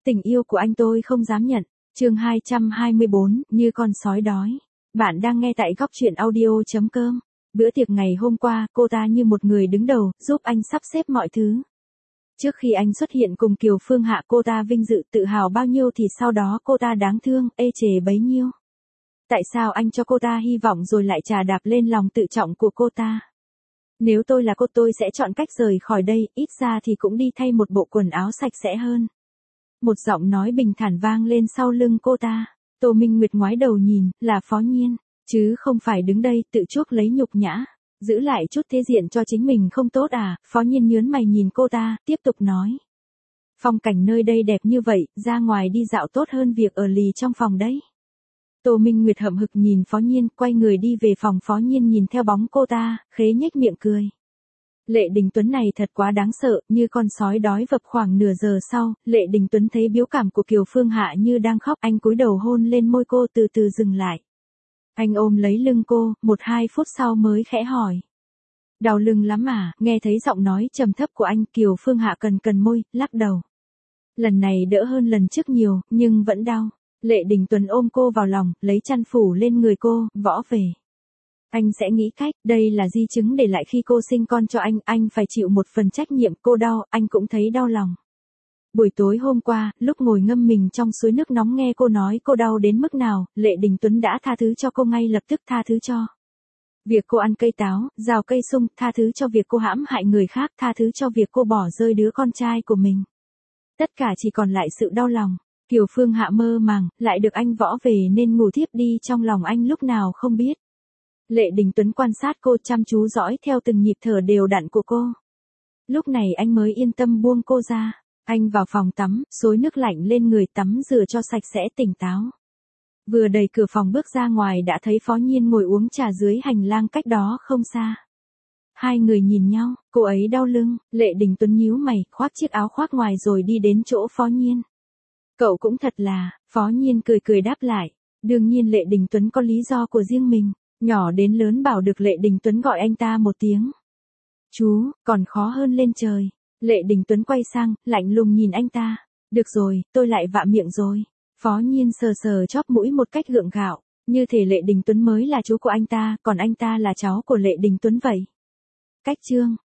Tình yêu của anh tôi không dám nhận. Chương 224, như con sói đói. Bạn đang nghe tại góc truyện audio.com. Bữa tiệc ngày hôm qua, cô ta như một người đứng đầu, giúp anh sắp xếp mọi thứ. Trước khi anh xuất hiện cùng Kiều Phương Hạ, cô ta vinh dự tự hào bao nhiêu thì sau đó cô ta đáng thương, ê chề bấy nhiêu. Tại sao anh cho cô ta hy vọng rồi lại chà đạp lên lòng tự trọng của cô ta? Nếu tôi là cô, tôi sẽ chọn cách rời khỏi đây, ít ra thì cũng đi thay một bộ quần áo sạch sẽ hơn. Một giọng nói bình thản vang lên sau lưng cô ta. Tô Minh Nguyệt ngoái đầu nhìn, là Phó Nhiên, chứ không phải đứng đây tự chuốc lấy nhục nhã. Giữ lại chút thể diện cho chính mình không tốt à? Phó Nhiên nhớn mày nhìn cô ta, tiếp tục nói. Phong cảnh nơi đây đẹp như vậy, ra ngoài đi dạo tốt hơn việc ở lì trong phòng đấy. Tô Minh Nguyệt hậm hực nhìn Phó Nhiên, quay người đi về phòng. Phó Nhiên nhìn theo bóng cô ta, khế nhếch miệng cười. Lệ Đình Tuấn này thật quá đáng sợ, như con sói đói vập. Khoảng nửa giờ sau, Lệ Đình Tuấn thấy biểu cảm của Kiều Phương Hạ như đang khóc, anh cúi đầu hôn lên môi cô, từ từ dừng lại. Anh ôm lấy lưng cô, 1-2 phút sau mới khẽ hỏi. Đau lưng lắm à? Nghe thấy giọng nói trầm thấp của anh, Kiều Phương Hạ cần môi, lắc đầu. Lần này đỡ hơn lần trước nhiều, nhưng vẫn đau. Lệ Đình Tuấn ôm cô vào lòng, lấy chăn phủ lên người cô, võ về. Anh sẽ nghĩ cách, đây là di chứng để lại khi cô sinh con cho anh phải chịu một phần trách nhiệm. Cô đau, anh cũng thấy đau lòng. Buổi tối hôm qua, lúc ngồi ngâm mình trong suối nước nóng nghe cô nói cô đau đến mức nào, Lệ Đình Tuấn đã tha thứ cho cô ngay lập tức, tha thứ cho việc cô ăn cây táo, rào cây sung, tha thứ cho việc cô hãm hại người khác, tha thứ cho việc cô bỏ rơi đứa con trai của mình. Tất cả chỉ còn lại sự đau lòng. Kiều Phương Hạ mơ màng, lại được anh võ về nên ngủ thiếp đi trong lòng anh lúc nào không biết. Lệ Đình Tuấn quan sát cô, chăm chú dõi theo từng nhịp thở đều đặn của cô. Lúc này anh mới yên tâm buông cô ra. Anh vào phòng tắm, xối nước lạnh lên người, tắm rửa cho sạch sẽ tỉnh táo. Vừa đẩy cửa phòng bước ra ngoài đã thấy Phó Nhiên ngồi uống trà dưới hành lang cách đó không xa. Hai người nhìn nhau, cô ấy đau lưng, Lệ Đình Tuấn nhíu mày, khoác chiếc áo khoác ngoài rồi đi đến chỗ Phó Nhiên. Cậu cũng thật là, Phó Nhiên cười đáp lại. Đương nhiên Lệ Đình Tuấn có lý do của riêng mình, nhỏ đến lớn bảo được Lệ Đình Tuấn gọi anh ta một tiếng. Chú, còn khó hơn lên trời. Lệ Đình Tuấn quay sang, lạnh lùng nhìn anh ta. Được rồi, tôi lại vạ miệng rồi. Phó Nhiên sờ chóp mũi một cách gượng gạo. Như thể Lệ Đình Tuấn mới là chú của anh ta, còn anh ta là cháu của Lệ Đình Tuấn vậy. Cách chương.